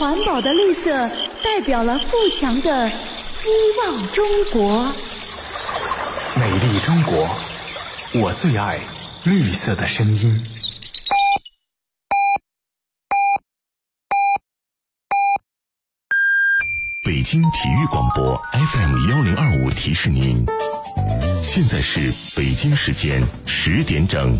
环保的绿色代表了富强的希望中国。 美丽中国，我最爱绿色的声音。 北京体育广播 FM1025 提示您，现在是北京时间10点整。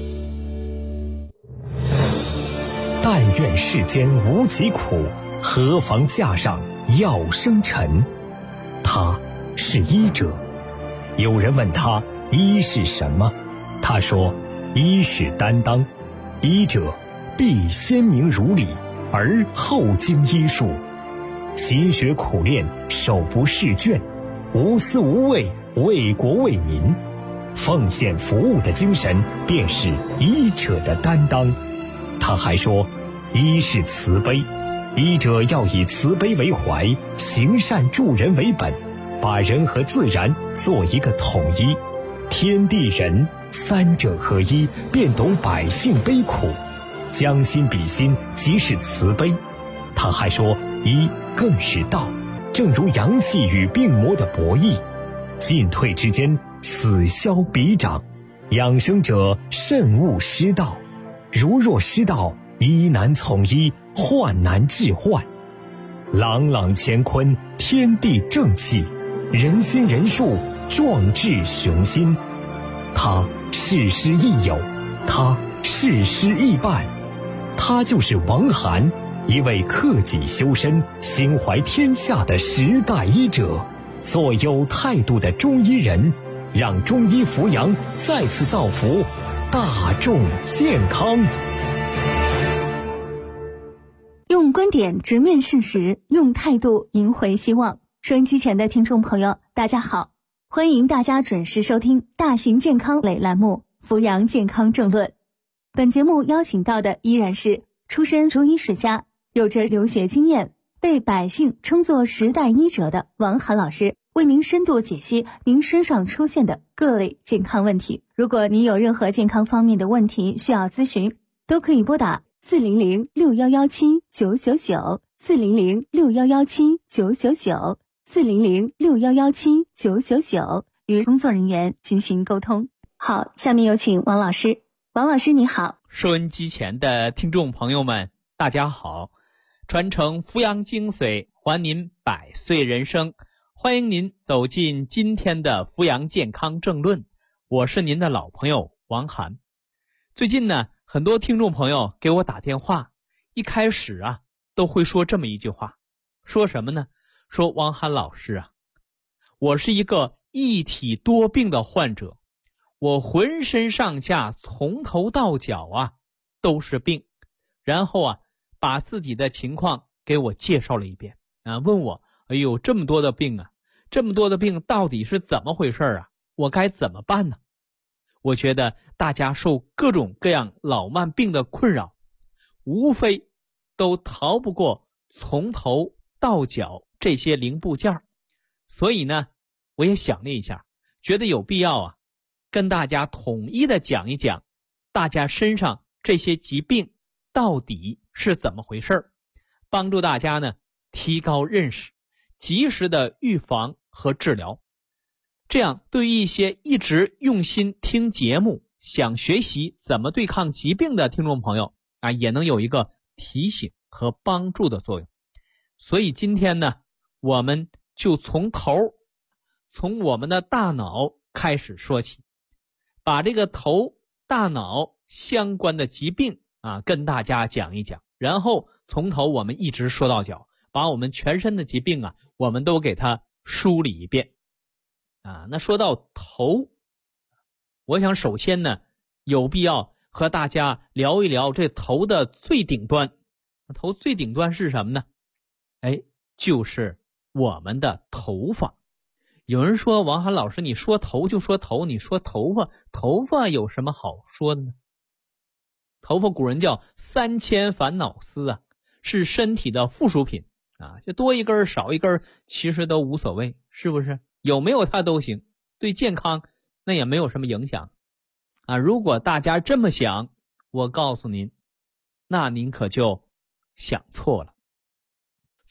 但愿世间无疾苦，何妨架上药生尘。他是医者。有人问他医是什么，他说医是担当，医者必先明如理，而后经医术，勤学苦练，手不释卷，无私无畏，为国为民，奉献服务的精神便是医者的担当。他还说医是慈悲，医者要以慈悲为怀，行善助人为本，把人和自然做一个统一，天地人三者合一，便懂百姓悲苦，将心比心，即是慈悲。他还说医更是道，正如阳气与病魔的博弈，进退之间，此消彼长，养生者慎勿失道，如若失道，医难从医，患难治患。朗朗乾坤，天地正气，人心人术，壮志雄心。他事师亦友，他事师亦伴，他就是王涵，一位克己修身、心怀天下的时代医者，做有态度的中医人，让中医扶阳再次造福大众健康。 用观点直面事实，用态度赢回希望。收音机前的听众朋友，大家好，欢迎大家准时收听大型健康类栏目《扶阳健康政论》。本节目邀请到的依然是出身中医世家，有着留学经验，被百姓称作时代医者的王涵老师，为您深度解析您身上出现的各类健康问题。如果您有任何健康方面的问题需要咨询，都可以拨打4006117999400 4006117999400 40061179999与工作人员进行沟通。好，下面有请王老师。王老师你好。 收音机前的听众朋友们，大家好。传承扶阳精髓，还您百岁人生，欢迎您走进今天的扶阳健康政论。我是您的老朋友王涵。最近呢，很多听众朋友给我打电话，一开始都会说这么一句话，说什么呢？说王涵老师我是一个一体多病的患者，我浑身上下从头到脚都是病，然后把自己的情况给我介绍了一遍问我哎呦这么多的病这么多的病到底是怎么回事我该怎么办呢？我觉得大家受各种各样老慢病的困扰，无非都逃不过从头到脚这些零部件，所以呢我也想了一下，觉得有必要跟大家统一的讲一讲大家身上这些疾病到底是怎么回事，帮助大家呢提高认识，及时的预防和治疗。这样对于一些一直用心听节目，想学习怎么对抗疾病的听众朋友也能有一个提醒和帮助的作用。所以今天呢，我们就从我们的大脑开始说起，把这个头大脑相关的疾病跟大家讲一讲，然后从头我们一直说到脚，把我们全身的疾病我们都给它梳理一遍那说到头，我想首先呢有必要和大家聊一聊这头的最顶端。头最顶端是什么呢？就是我们的头发。有人说王涵老师你说头就说头，你说头发有什么好说的呢？头发古人叫三千烦恼丝是身体的附属品就多一根少一根其实都无所谓，是不是？有没有它都行，对健康那也没有什么影响如果大家这么想，我告诉您，那您可就想错了。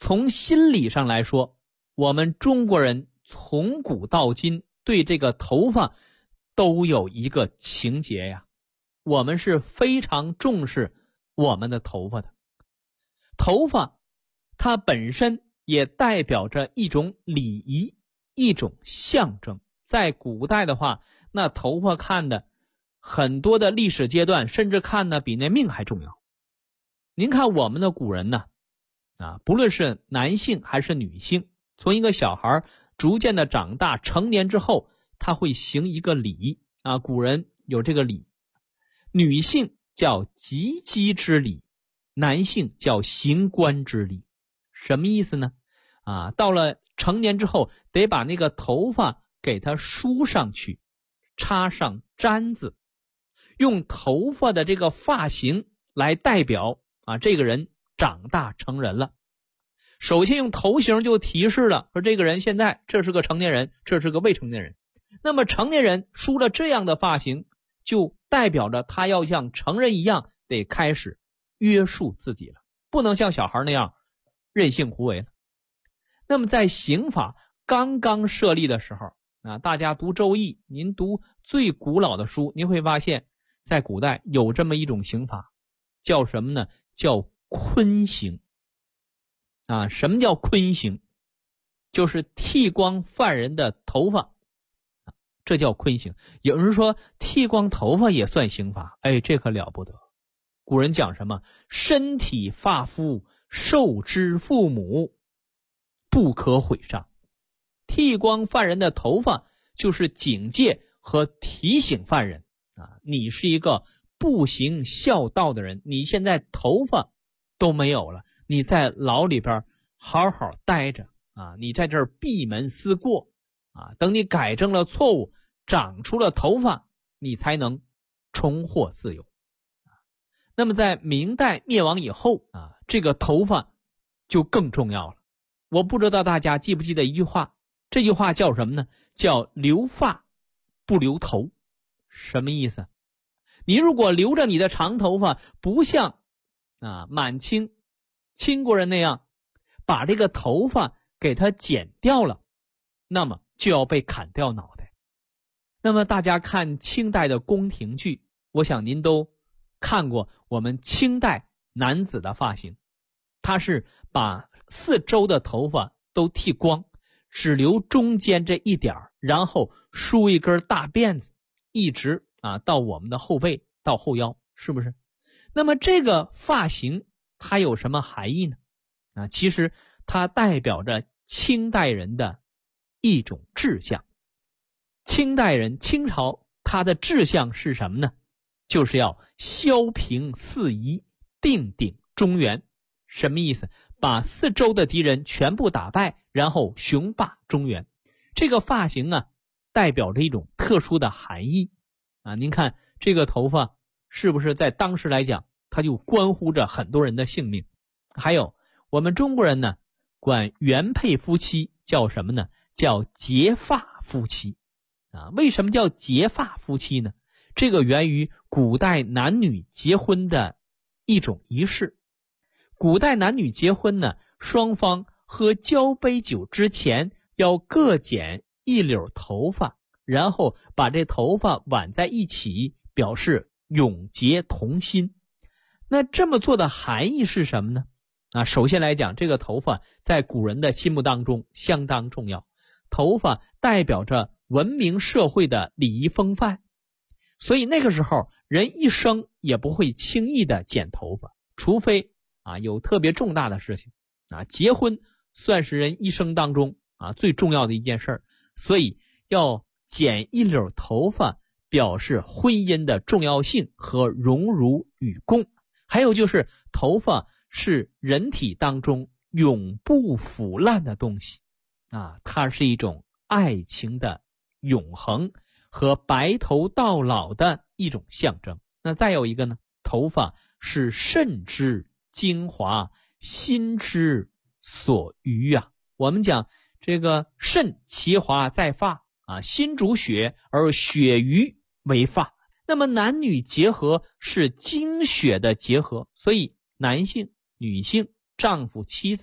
从心理上来说，我们中国人从古到今对这个头发都有一个情结呀，我们是非常重视我们的头发的。头发它本身也代表着一种礼仪，一种象征。在古代的话，那头发看的很多的历史阶段，甚至看的比那命还重要。您看我们的古人呢，不论是男性还是女性，从一个小孩逐渐的长大成年之后，他会行一个礼古人有这个礼，女性叫及笄之礼，男性叫行冠之礼。什么意思呢？到了成年之后，得把那个头发给它梳上去，插上簪子，用头发的这个发型来代表这个人长大成人了。首先用头型就提示了，说这个人现在这是个成年人，这是个未成年人。那么成年人梳了这样的发型，就代表着他要像成人一样得开始约束自己了，不能像小孩那样任性胡为了。那么在刑法刚刚设立的时候，大家读周易，您读最古老的书，您会发现在古代有这么一种刑法，叫什么呢？叫坤刑。什么叫坤刑？就是剃光犯人的头发，这叫坤刑。有人说剃光头发也算刑罚，这可了不得。古人讲什么？身体发肤受之父母，不可毁伤。剃光犯人的头发就是警戒和提醒犯人你是一个不行孝道的人，你现在头发都没有了，你在牢里边好好待着你在这儿闭门思过等你改正了错误，长出了头发，你才能重获自由。那么在明代灭亡以后这个头发就更重要了。我不知道大家记不记得一句话，这句话叫什么呢？叫留发不留头。什么意思？你如果留着你的长头发，不像满清清国人那样把这个头发给它剪掉了，那么就要被砍掉脑袋。那么大家看清代的宫廷剧，我想您都看过我们清代男子的发型，他是把四周的头发都剃光，只留中间这一点，然后梳一根大辫子，一直到我们的后背到后腰，是不是？那么这个发型它有什么含义呢？其实它代表着清代人的一种志向。清代人清朝他的志向是什么呢？就是要削平四夷，定鼎中原。什么意思？把四周的敌人全部打败，然后雄霸中原。这个发型代表着一种特殊的含义您看这个头发是不是在当时来讲，它就关乎着很多人的性命。还有我们中国人呢，管原配夫妻叫什么呢？叫结发夫妻为什么叫结发夫妻呢？这个源于古代男女结婚的一种仪式。古代男女结婚呢，双方喝交杯酒之前要各剪一绺头发，然后把这头发挽在一起，表示永结同心。那这么做的含义是什么呢？首先来讲，这个头发在古人的心目当中相当重要。头发代表着文明社会的礼仪风范，所以那个时候人一生也不会轻易的剪头发，除非有特别重大的事情结婚算是人一生当中最重要的一件事儿，所以要剪一绺头发，表示婚姻的重要性和荣辱与共。还有就是头发是人体当中永不腐烂的东西它是一种爱情的永恒和白头到老的一种象征。那再有一个呢，头发是肾之精华，心之所余我们讲这个肾其华在发心主血，而血余为发。那么男女结合是精血的结合，所以男性、女性、丈夫、妻子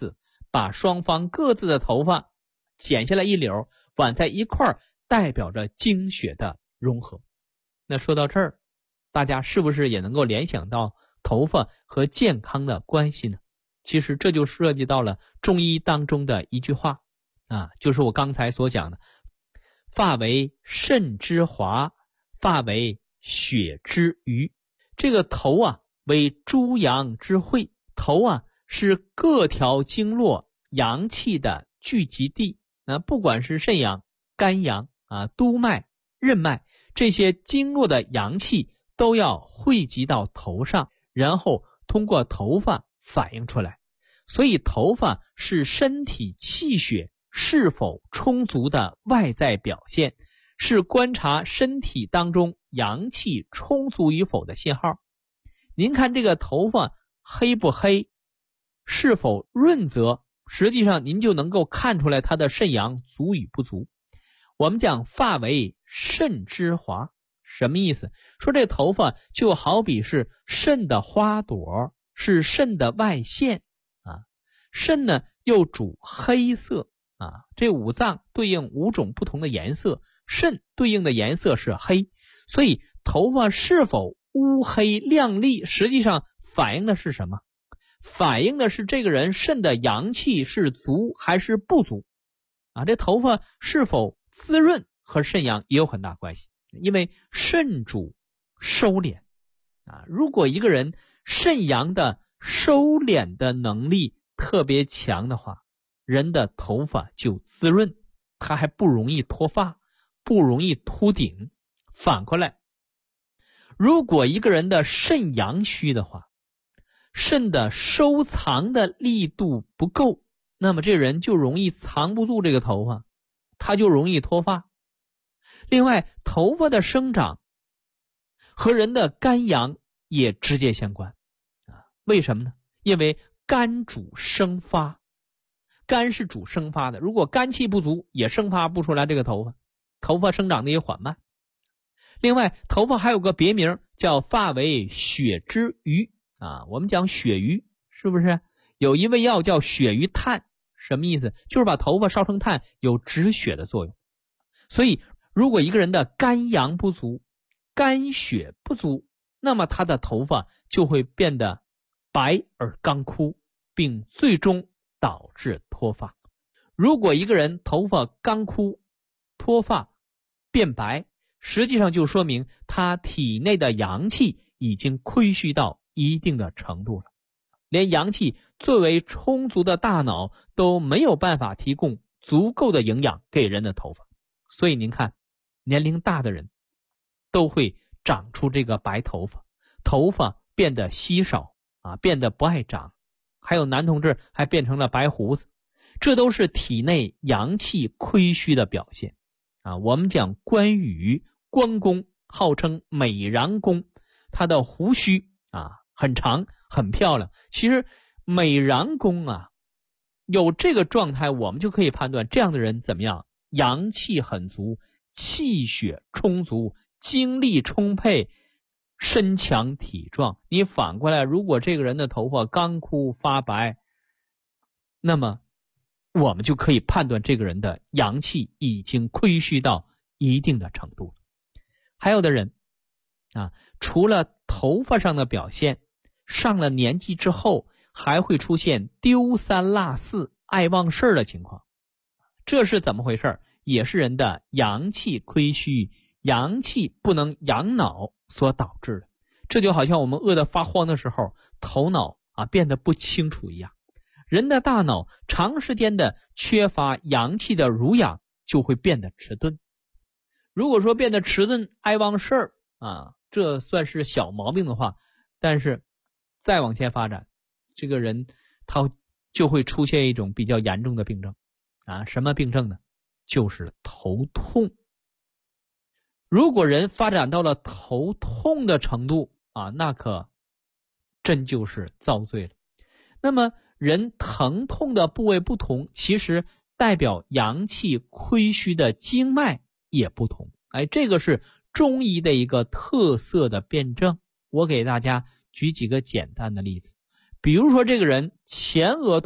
把双方各自的头发剪下来一绺，挽在一块儿，代表着经血的融合。那说到这儿，大家是不是也能够联想到头发和健康的关系呢？其实这就涉及到了中医当中的一句话就是我刚才所讲的，发为肾之华，发为血之余。这个头为诸阳之会，头是各条经络阳气的聚集地。不管是肾阳、肝阳督脉、任脉，这些经络的阳气都要汇集到头上，然后通过头发反映出来。所以头发是身体气血是否充足的外在表现，是观察身体当中阳气充足与否的信号。您看这个头发黑不黑，是否润泽，实际上您就能够看出来它的肾阳足与不足。我们讲发为肾之华，什么意思？说这头发就好比是肾的花朵，是肾的外线肾呢又主黑色这五脏对应5种不同的颜色，肾对应的颜色是黑，所以头发是否乌黑亮丽，实际上反映的是什么？反映的是这个人肾的阳气是足还是不足这头发是否滋润和肾阳也有很大关系，因为肾主收敛如果一个人肾阳的收敛的能力特别强的话，人的头发就滋润，他还不容易脱发，不容易秃顶。反过来，如果一个人的肾阳虚的话，肾的收藏的力度不够，那么这人就容易藏不住这个头发，他就容易脱发。另外，头发的生长和人的肝阳也直接相关为什么呢？因为肝主生发，肝是主生发的，如果肝气不足，也生发不出来这个头发，头发生长的也缓慢。另外，头发还有个别名叫发为血之余我们讲血余，是不是有一味药叫血余炭？什么意思？就是把头发烧成炭，有止血的作用。所以如果一个人的肝阳不足，肝血不足，那么他的头发就会变得白而刚枯，并最终导致脱发。如果一个人头发刚枯、脱发、变白，实际上就说明他体内的阳气已经亏虚到一定的程度了，连阳气最为充足的大脑都没有办法提供足够的营养给人的头发。所以您看，年龄大的人都会长出这个白头发，头发变得稀少变得不爱长，还有男同志还变成了白胡子，这都是体内阳气亏虚的表现我们讲关羽、关公号称美髯公，他的胡须很长很漂亮。其实美髯公有这个状态，我们就可以判断这样的人怎么样，阳气很足，气血充足，精力充沛，身强体壮。你反过来，如果这个人的头发刚枯发白，那么我们就可以判断这个人的阳气已经亏虚到一定的程度。还有的人除了头发上的表现，上了年纪之后还会出现丢三落四、爱忘事的情况。这是怎么回事？也是人的阳气亏虚，阳气不能养脑所导致的。这就好像我们饿得发慌的时候，头脑变得不清楚一样。人的大脑长时间的缺乏阳气的濡养，就会变得迟钝。如果说变得迟钝、爱忘事这算是小毛病的话，但是再往前发展，这个人他就会出现一种比较严重的病症什么病症呢？就是头痛。如果人发展到了头痛的程度那可真就是遭罪了。那么人疼痛的部位不同，其实代表阳气亏虚的经脉也不同。这个是中医的一个特色的辩证。我给大家举几个简单的例子。比如说这个人前额痛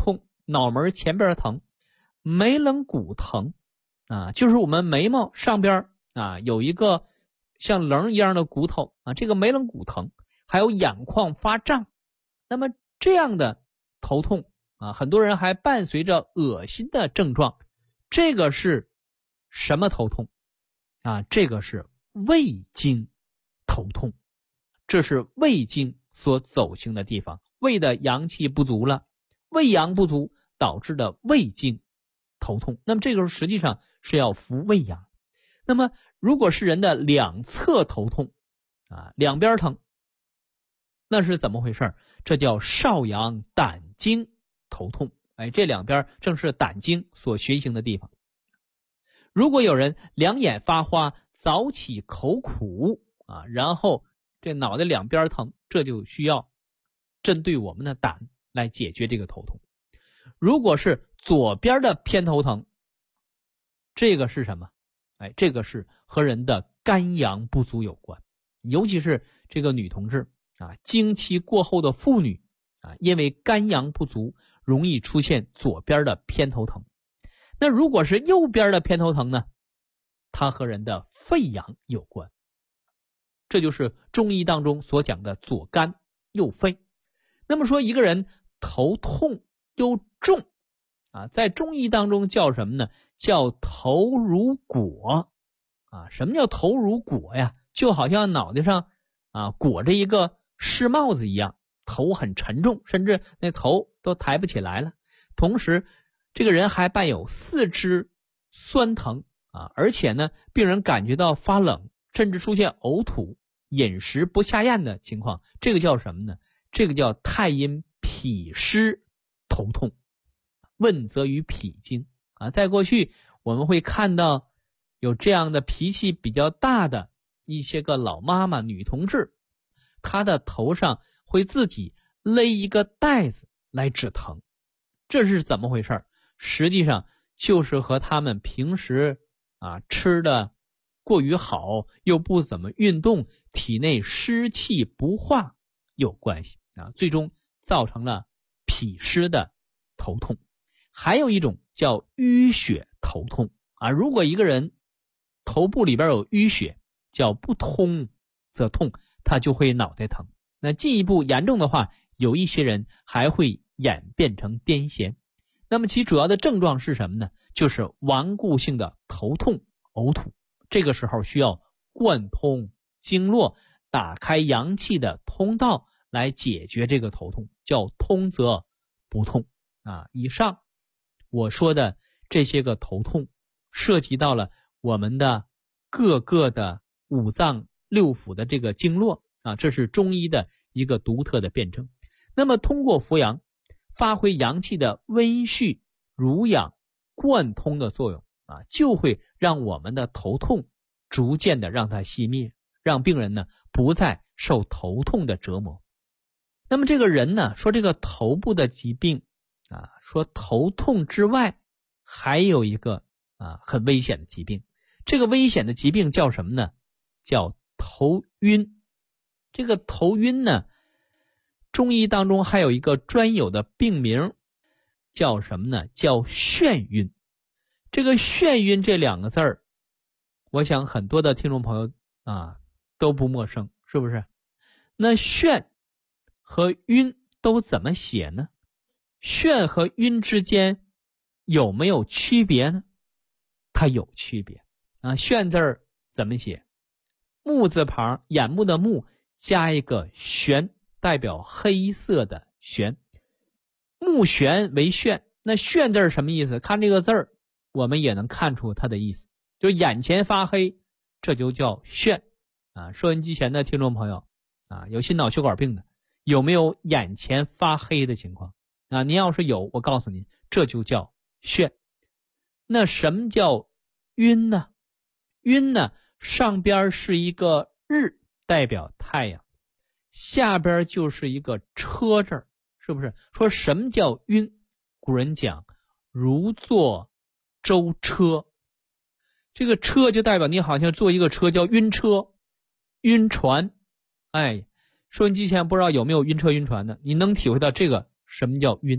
脑门前边疼，眉棱骨疼就是我们眉毛上边有一个像棱一样的骨头这个眉棱骨疼，还有眼眶发胀。那么这样的头痛很多人还伴随着恶心的症状，这个是什么头痛这个是胃经头痛，这是胃经所走行的地方，胃的阳气不足了，胃阳不足导致的胃经头痛。那么这个时候实际上是要扶胃阳。那么如果是人的两侧头痛两边疼，那是怎么回事？这叫少阳胆经头痛。这两边正是胆经所循行的地方。如果有人两眼发花，早起口苦然后这脑袋两边疼，这就需要针对我们的胆来解决这个头痛。如果是左边的偏头疼，这个是什么？这个是和人的肝阳不足有关，尤其是这个女同志经期过后的妇女因为肝阳不足，容易出现左边的偏头疼。那如果是右边的偏头疼呢？它和人的肺阳有关，这就是中医当中所讲的左肝右肺。那么说一个人头痛又重在中医当中叫什么呢？叫头如裹什么叫头如裹呀？就好像脑袋上裹着一个湿帽子一样，头很沉重，甚至那头都抬不起来了。同时这个人还伴有四肢酸疼而且呢病人感觉到发冷，甚至出现呕吐、饮食不下咽的情况。这个叫什么呢？这个叫太阴脾湿头痛，问责于脾经在过去我们会看到有这样的脾气比较大的一些个老妈妈女同志，她的头上会自己勒一个带子来止疼。这是怎么回事？实际上就是和他们平时吃的过于好，又不怎么运动，体内湿气不化有关系最终造成了脾湿的头痛。还有一种叫淤血头痛如果一个人头部里边有淤血，叫不通则痛，他就会脑袋疼。那进一步严重的话，有一些人还会演变成癫痫。那么其主要的症状是什么呢？就是顽固性的头痛、呕吐。这个时候需要贯通经络，打开阳气的通道来解决这个头痛，叫通则不痛以上我说的这些个头痛涉及到了我们的各个的五脏六腑的这个经络这是中医的一个独特的辩证。那么通过扶阳，发挥阳气的温煦、濡养、贯通的作用就会让我们的头痛逐渐的让它熄灭，让病人呢不再受头痛的折磨。那么这个人呢，说这个头部的疾病说头痛之外还有一个很危险的疾病。这个危险的疾病叫什么呢？叫头晕。这个头晕呢，中医当中还有一个专有的病名叫什么呢？叫眩晕。这个眩晕这两个字儿，我想很多的听众朋友都不陌生，是不是？那眩和晕都怎么写呢？眩和晕之间有没有区别呢？它有区别眩字儿怎么写？目字旁，眼目的目加一个玄，代表黑色的玄，目眩为眩。那眩字什么意思？看这个字儿我们也能看出它的意思，就眼前发黑，这就叫眩收音机前的听众朋友有心脑血管病的，有没有眼前发黑的情况您要是有，我告诉您，这就叫眩。那什么叫晕呢？晕呢，上边是一个日，代表太阳，下边就是一个车字，是不是？说什么叫晕？古人讲如坐舟车，这个车就代表你好像坐一个车，叫晕车、晕船。收音机前不知道有没有晕车晕船的，你能体会到这个什么叫晕。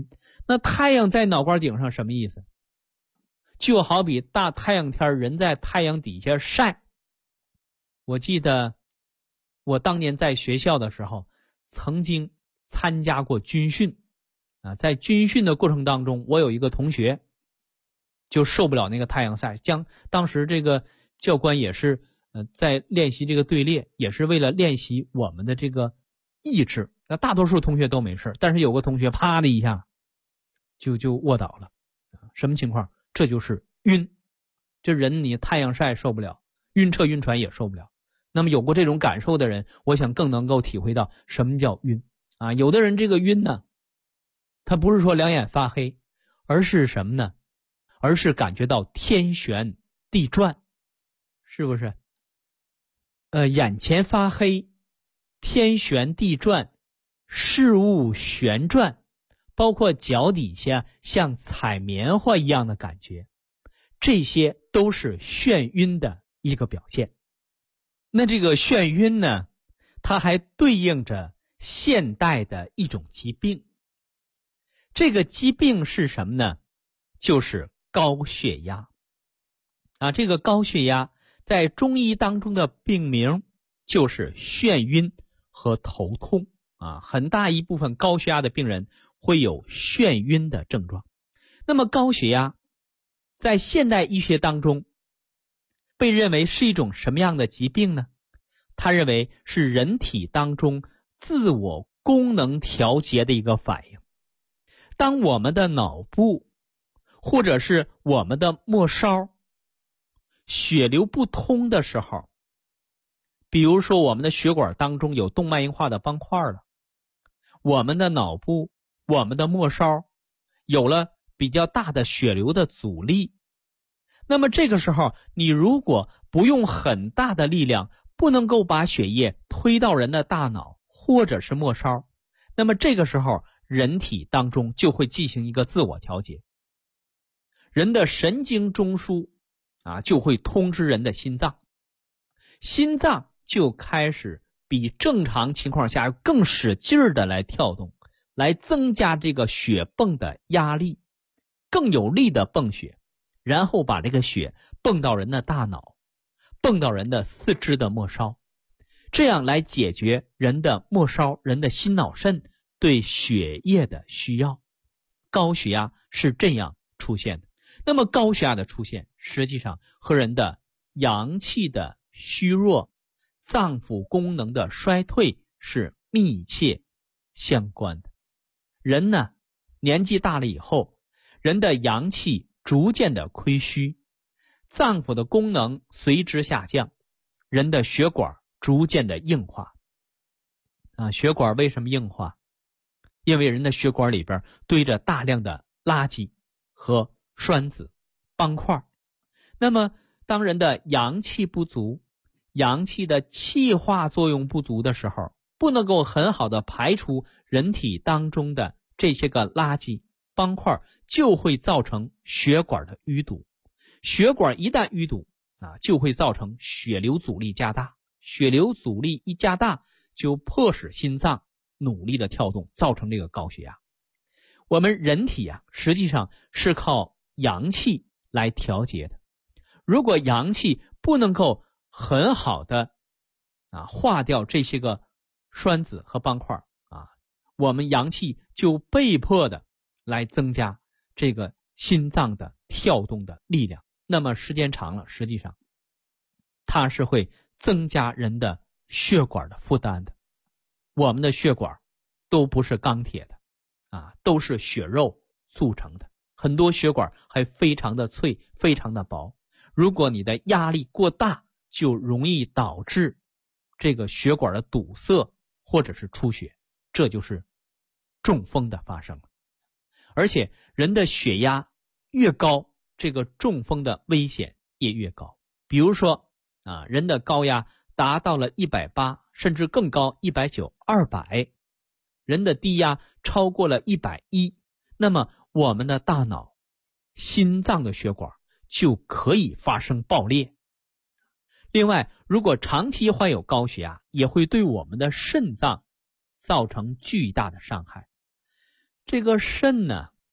那太阳在脑瓜顶上什么意思？就好比大太阳天，人在太阳底下晒。我记得我当年在学校的时候，曾经参加过军训在军训的过程当中，我有一个同学就受不了那个太阳晒，当时这个教官也是在练习这个队列，也是为了练习我们的这个意志。那大多数同学都没事，但是有个同学啪的一下就卧倒了。什么情况？这就是晕。这人你太阳晒受不了，晕车晕船也受不了。那么有过这种感受的人，我想更能够体会到什么叫晕有的人这个晕呢，他不是说两眼发黑，而是什么呢？而是感觉到天旋地转，是不是？眼前发黑，天旋地转，事物旋转，包括脚底下像踩棉花一样的感觉，这些都是眩晕的一个表现。那这个眩晕呢，它还对应着现代的一种疾病。这个疾病是什么呢？就是高血压这个高血压在中医当中的病名就是眩晕和头痛很大一部分高血压的病人会有眩晕的症状。那么高血压在现代医学当中被认为是一种什么样的疾病呢？他认为是人体当中自我功能调节的一个反应。当我们的脑部或者是我们的末梢血流不通的时候，比如说我们的血管当中有动脉硬化的斑块了，我们的脑部我们的末梢有了比较大的血流的阻力，那么这个时候你如果不用很大的力量，不能够把血液推到人的大脑或者是末梢，那么这个时候人体当中就会进行一个自我调节，人的神经中枢就会通知人的心脏，心脏就开始比正常情况下更使劲儿的来跳动，来增加这个血泵的压力，更有力的泵血，然后把这个血泵到人的大脑，泵到人的四肢的末梢，这样来解决人的末梢、人的心脑肾对血液的需要。高血压是这样出现的。那么高血压的出现实际上和人的阳气的虚弱、脏腑功能的衰退是密切相关的。人呢，年纪大了以后，人的阳气逐渐的亏虚，脏腑的功能随之下降，人的血管逐渐的硬化血管为什么硬化？因为人的血管里边堆着大量的垃圾和栓子、斑块。那么当人的阳气不足，阳气的气化作用不足的时候，不能够很好的排除人体当中的这些个垃圾斑块，就会造成血管的淤堵。血管一旦淤堵就会造成血流阻力加大，血流阻力一加大，就迫使心脏努力的跳动，造成这个高血压。我们人体实际上是靠阳气来调节的。如果阳气不能够很好的化掉这些个栓子和斑块我们阳气就被迫的来增加这个心脏的跳动的力量。那么时间长了，实际上它是会增加人的血管的负担的。我们的血管都不是钢铁的都是血肉组成的，很多血管还非常的脆，非常的薄。如果你的压力过大，就容易导致这个血管的堵塞或者是出血，这就是中风的发生。而且人的血压越高，这个中风的危险也越高。比如说人的高压达到了180，甚至更高190、200，人的低压超过了110，那么我们的大脑、心脏的血管就可以发生爆裂。另外，如果长期患有高血压，也会对我们的肾脏造成巨大的伤害。这个肾呢，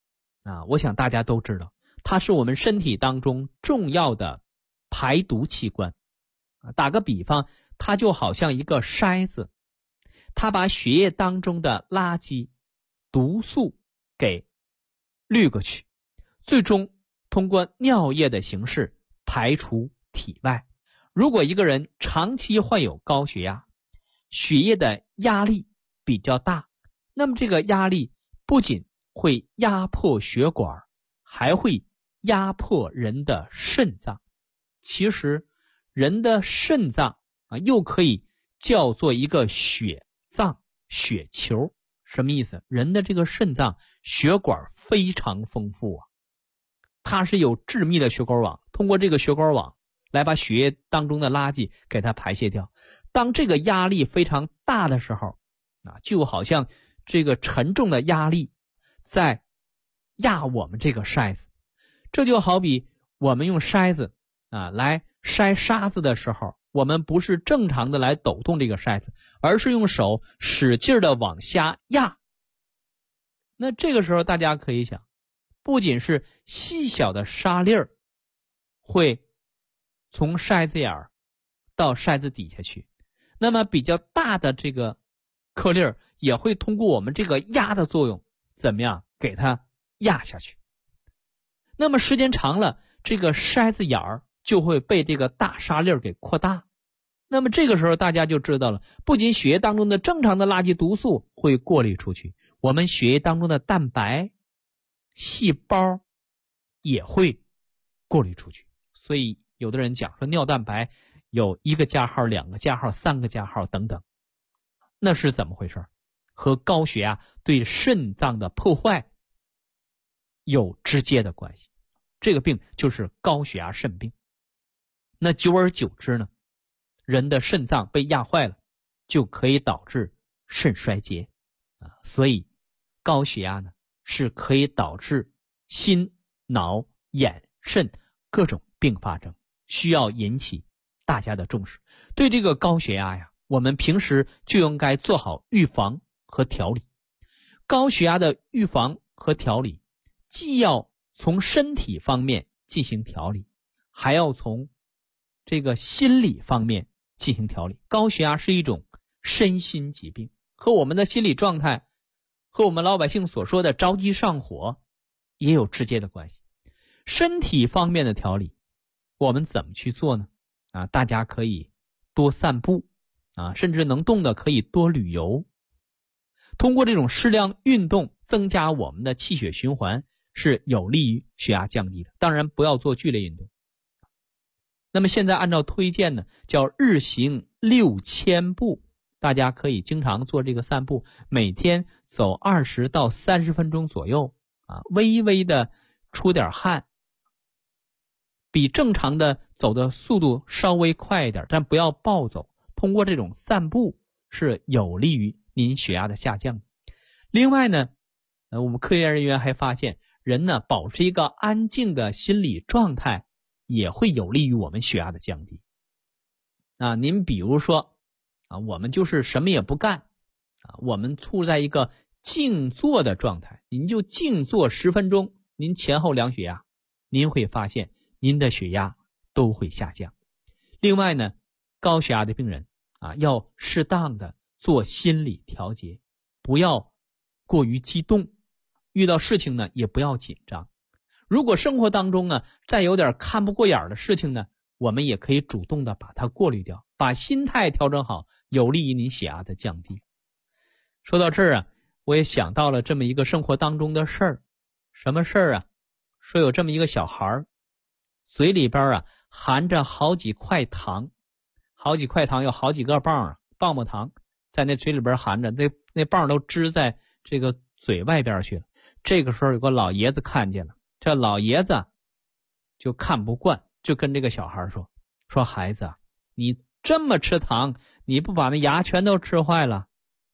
我想大家都知道，它是我们身体当中重要的排毒器官。打个比方，它就好像一个筛子，它把血液当中的垃圾、毒素给滤过去，最终通过尿液的形式排出体外。如果一个人长期患有高血压，血液的压力比较大，那么这个压力不仅会压迫血管，还会压迫人的肾脏。其实人的肾脏又可以叫做一个血脏、血球。什么意思？人的这个肾脏血管非常丰富它是有致密的血管网，通过这个血管网来把血液当中的垃圾给它排泄掉。当这个压力非常大的时候，就好像这个沉重的压力在压我们这个筛子。这就好比我们用筛子来筛沙子的时候，我们不是正常的来抖动这个筛子，而是用手使劲的往下压。那这个时候大家可以想，不仅是细小的沙粒儿会从筛子眼到筛子底下去，那么比较大的这个颗粒也会通过我们这个压的作用，怎么样给它压下去。那么时间长了，这个筛子眼就会被这个大沙粒给扩大。那么这个时候大家就知道了，不仅血液当中的正常的垃圾毒素会过滤出去，我们血液当中的蛋白、细胞也会过滤出去。所以有的人讲说尿蛋白有1个加号、2个加号、3个加号等等，那是怎么回事？和高血压对肾脏的破坏有直接的关系。这个病就是高血压肾病。那久而久之呢，人的肾脏被压坏了，就可以导致肾衰竭所以高血压呢是可以导致心、脑、眼、肾各种并发症，需要引起大家的重视。对这个高血压我们平时就应该做好预防和调理。高血压的预防和调理，既要从身体方面进行调理，还要从这个心理方面进行调理。高血压是一种身心疾病，和我们的心理状态，和我们老百姓所说的着急上火也有直接的关系。身体方面的调理，我们怎么去做呢？大家可以多散步甚至能动的可以多旅游。通过这种适量运动，增加我们的气血循环，是有利于血压降低的。当然不要做剧烈运动。那么现在按照推荐呢，叫日行6000步，大家可以经常做这个散步，每天走20到30分钟左右微微的出点汗，比正常的走的速度稍微快一点，但不要暴走。通过这种散步是有利于您血压的下降。另外呢，我们科研人员还发现，人呢保持一个安静的心理状态也会有利于我们血压的降低您比如说我们就是什么也不干我们处在一个静坐的状态，您就静坐10分钟，您前后量血压，您会发现您的血压都会下降。另外呢，高血压的病人要适当的做心理调节，不要过于激动，遇到事情呢也不要紧张。如果生活当中呢再有点看不过眼的事情呢，我们也可以主动的把它过滤掉，把心态调整好，有利于您血压的降低。说到这儿我也想到了这么一个生活当中的事儿。什么事儿说有这么一个小孩嘴里边含着好几块糖，有好几个棒棒糖在那嘴里边含着，那棒都支在这个嘴外边去了。这个时候有个老爷子看见了，这老爷子就看不惯，就跟这个小孩说孩子你这么吃糖，你不把那牙全都吃坏了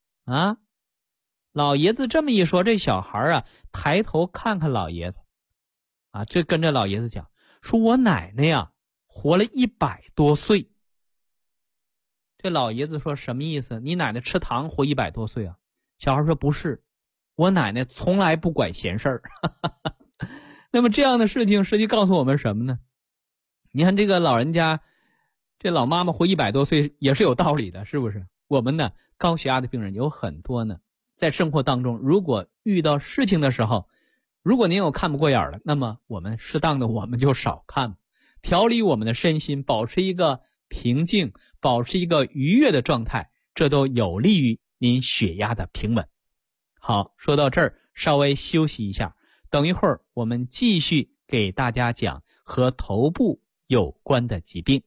老爷子这么一说，这小孩抬头看看老爷子这跟着老爷子讲，说我奶奶活了100多岁。这老爷子说什么意思？你奶奶吃糖活100多岁小孩说不是，我奶奶从来不管闲事儿那么这样的事情实际告诉我们什么呢？你看这个老人家，这老妈妈活100多岁也是有道理的，是不是？我们呢，高血压的病人有很多呢，在生活当中，如果遇到事情的时候，如果您有看不过眼了，那么我们适当的我们就少看，调理我们的身心，保持一个平静，保持一个愉悦的状态，这都有利于您血压的平稳。好，说到这儿，稍微休息一下，等一会儿我们继续给大家讲和头部有关的疾病。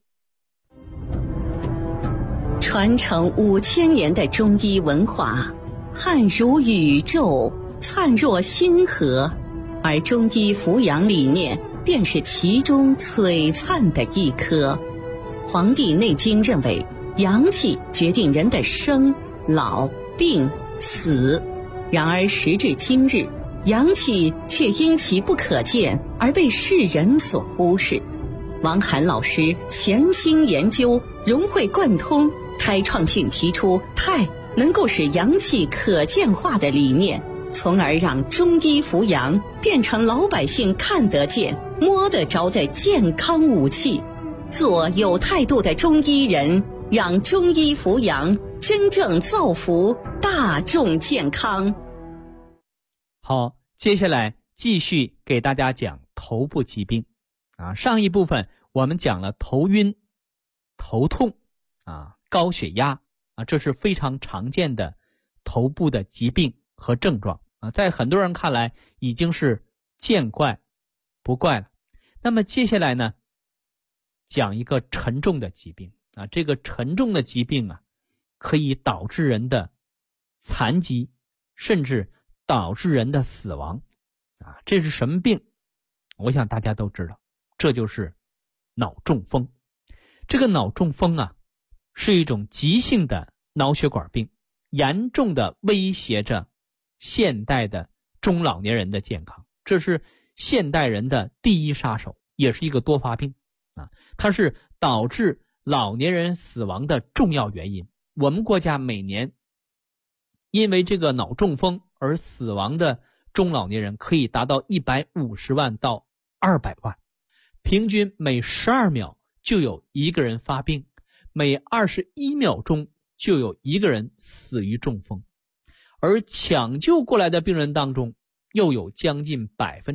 传承5000年的中医文化，汉如宇宙，灿若星河，而中医扶阳理念便是其中璀璨的一颗。黄帝内经认为，阳气决定人的生、老、病、死。然而时至今日，阳气却因其不可见而被世人所忽视。王涵老师潜心研究，融会贯通，开创性提出太能够使阳气可见化的理念，从而让中医扶阳变成老百姓看得见、摸得着的健康武器。做有态度的中医人，让中医扶阳真正造福大众健康。 好，接下来继续给大家讲头部疾病。上一部分我们讲了头晕、头痛高血压这是非常常见的头部的疾病和症状在很多人看来已经是见怪不怪了。那么接下来呢，讲一个沉重的疾病这个沉重的疾病可以导致人的残疾，甚至导致人的死亡这是什么病？我想大家都知道，这就是脑中风。这个脑中风是一种急性的脑血管病，严重的威胁着现代的中老年人的健康，这是现代人的第一杀手，也是一个多发病它是导致老年人死亡的重要原因。我们国家每年因为这个脑中风而死亡的中老年人可以达到150万到200万，平均每12秒就有一个人发病，每21秒钟就有一个人死于中风，而抢救过来的病人当中，又有将近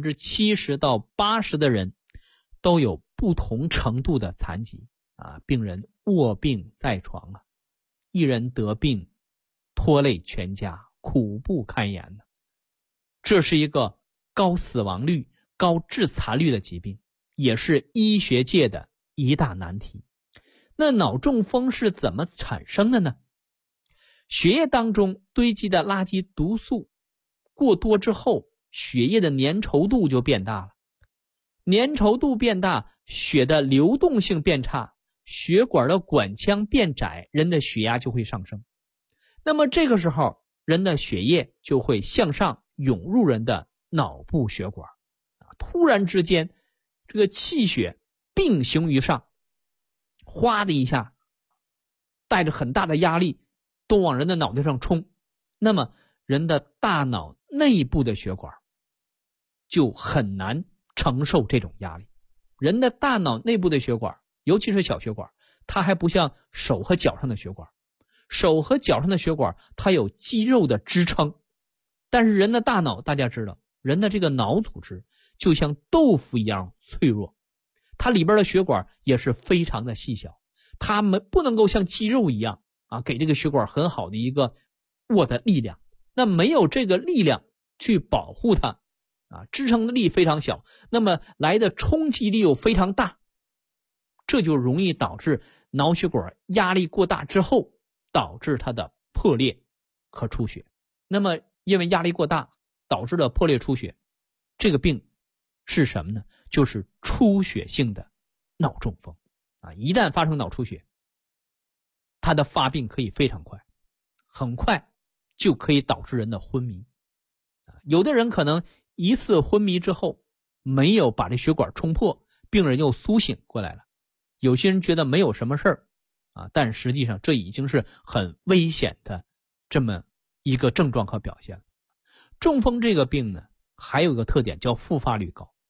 70%到80%的人都有不同程度的残疾病人卧病在床一人得病拖累全家，苦不堪言这是一个高死亡率、高致残率的疾病，也是医学界的一大难题。那脑中风是怎么产生的呢？血液当中堆积的垃圾毒素过多之后，血液的粘稠度就变大了，粘稠度变大，血的流动性变差，血管的管腔变窄，人的血压就会上升。那么这个时候，人的血液就会向上涌入人的脑部血管突然之间，这个气血并行于上，哗的一下带着很大的压力都往人的脑袋上冲，那么人的大脑内部的血管就很难承受这种压力。人的大脑内部的血管，尤其是小血管，它还不像手和脚上的血管，手和脚上的血管它有肌肉的支撑，但是人的大脑大家知道，人的这个脑组织就像豆腐一样脆弱，它里边的血管也是非常的细小，它们不能够像肌肉一样给这个血管很好的一个握的力量，那没有这个力量去保护它支撑的力非常小，那么来的冲击力又非常大，这就容易导致脑血管压力过大之后导致它的破裂和出血。那么因为压力过大导致了破裂出血，这个病是什么呢？就是出血性的脑中风一旦发生脑出血，它的发病可以非常快，很快就可以导致人的昏迷有的人可能一次昏迷之后没有把这血管冲破，病人又苏醒过来了，有些人觉得没有什么事儿但实际上这已经是很危险的这么一个症状和表现了。中风这个病呢，还有一个特点叫复发率高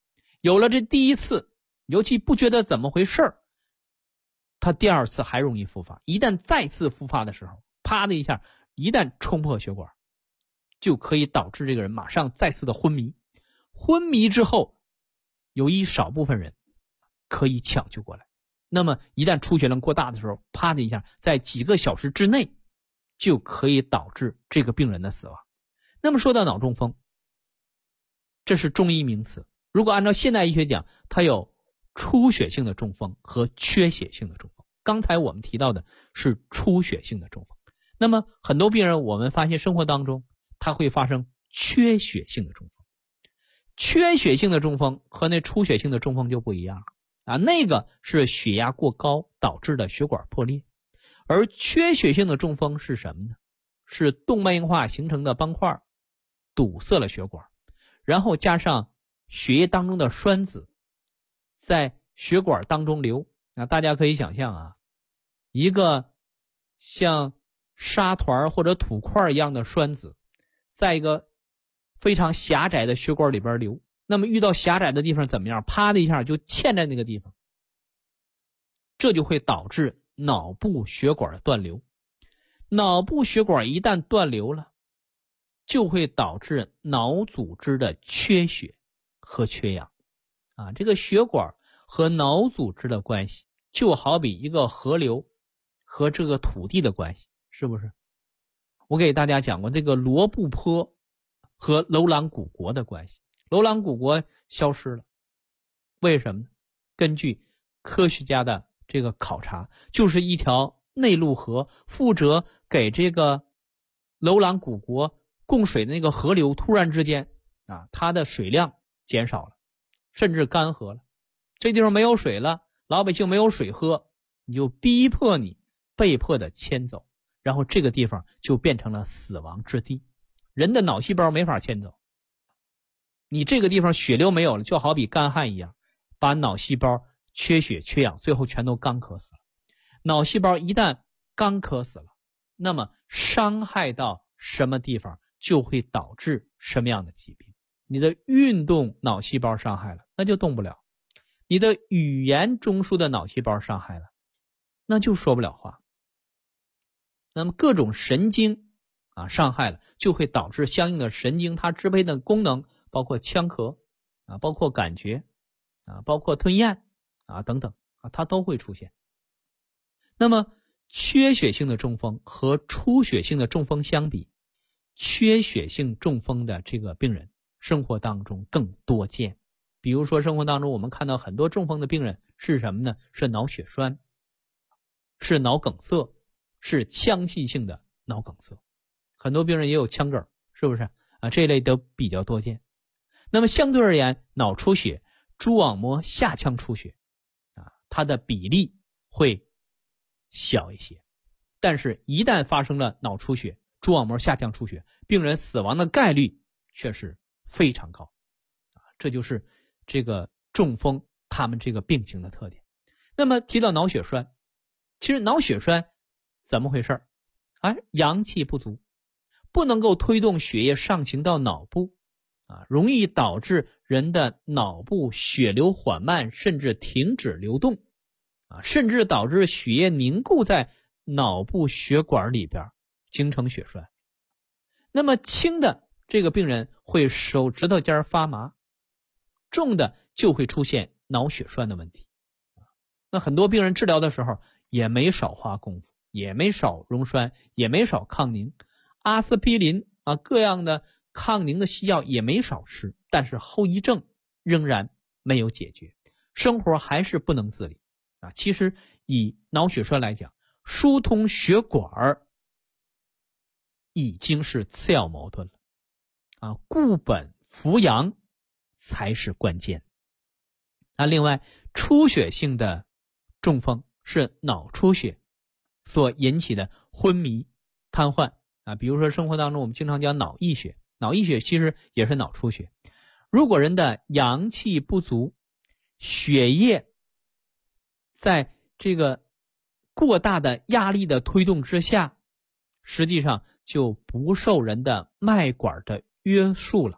有了这第一次，尤其不觉得怎么回事，他第二次还容易复发。一旦再次复发的时候，啪的一下，一旦冲破血管，就可以导致这个人马上再次的昏迷。昏迷之后，有一少部分人可以抢救过来。那么一旦出血量过大的时候，啪的一下，在几个小时之内就可以导致这个病人的死亡。那么说到脑中风，这是中医名词。如果按照现代医学讲，它有出血性的中风和缺血性的中风。刚才我们提到的是出血性的中风。那么很多病人我们发现生活当中它会发生缺血性的中风。缺血性的中风和那出血性的中风就不一样了那个是血压过高导致的血管破裂，而缺血性的中风是什么呢？是动脉硬化形成的斑块堵塞了血管，然后加上血液当中的栓子在血管当中流。大家可以想象一个像沙团或者土块一样的栓子在一个非常狭窄的血管里边流，那么遇到狭窄的地方怎么样？啪的一下就嵌在那个地方，这就会导致脑部血管的断流。脑部血管一旦断流了，就会导致脑组织的缺血和缺氧这个血管和脑组织的关系就好比一个河流和这个土地的关系，是不是？我给大家讲过这个罗布泊和楼兰古国的关系。楼兰古国消失了，为什么呢？根据科学家的这个考察，就是一条内陆河负责给这个楼兰古国供水的那个河流突然之间它的水量减少了，甚至干涸了。这地方没有水了，老百姓没有水喝，你就逼迫你被迫的迁走，然后这个地方就变成了死亡之地。人的脑细胞没法迁走，你这个地方血流没有了，就好比干旱一样，把脑细胞缺血缺氧，最后全都干渴死了。脑细胞一旦干渴死了，那么伤害到什么地方就会导致什么样的疾病。你的运动脑细胞伤害了，那就动不了；你的语言中枢的脑细胞伤害了，那就说不了话。那么各种神经伤害了，就会导致相应的神经它支配的功能，包括腔壳包括感觉包括吞咽等等它都会出现。那么缺血性的中风和出血性的中风相比，缺血性中风的这个病人生活当中更多见。比如说生活当中我们看到很多中风的病人是什么呢？是脑血栓，是脑梗塞，是腔隙性的脑梗塞。很多病人也有腔梗，是不是这一类都比较多见。那么相对而言，脑出血、蛛网膜下腔出血它的比例会小一些，但是一旦发生了脑出血、蛛网膜下腔出血，病人死亡的概率却是非常高这就是这个中风他们这个病情的特点。那么提到脑血栓，其实脑血栓怎么回事？阳气不足，不能够推动血液上行到脑部容易导致人的脑部血流缓慢，甚至停止流动甚至导致血液凝固在脑部血管里边，形成血栓。那么轻的这个病人会手指头尖发麻，重的就会出现脑血栓的问题。那很多病人治疗的时候也没少花功夫，也没少溶栓，也没少抗凝，阿司匹林各样的抗凝的西药也没少吃，但是后遗症仍然没有解决，生活还是不能自理其实以脑血栓来讲，疏通血管已经是次要矛盾了固本扶阳才是关键。另外出血性的中风是脑出血所引起的昏迷、瘫痪比如说生活当中我们经常讲脑溢血，脑溢血其实也是脑出血。如果人的阳气不足，血液在这个过大的压力的推动之下，实际上就不受人的脉管的约束了，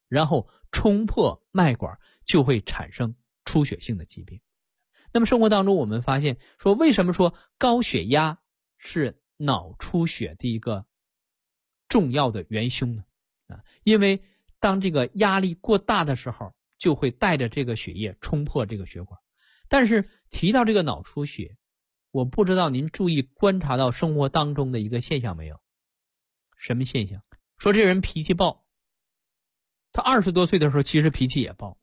然后冲破脉管，就会产生出血性的疾病。那么生活当中我们发现说，为什么说高血压是脑出血的一个重要的元凶呢？因为当这个压力过大的时候，就会带着这个血液冲破这个血管。但是提到这个脑出血，我不知道您注意观察到生活当中的一个现象没有？什么现象？说这人脾气暴，他20多岁的时候其实脾气也暴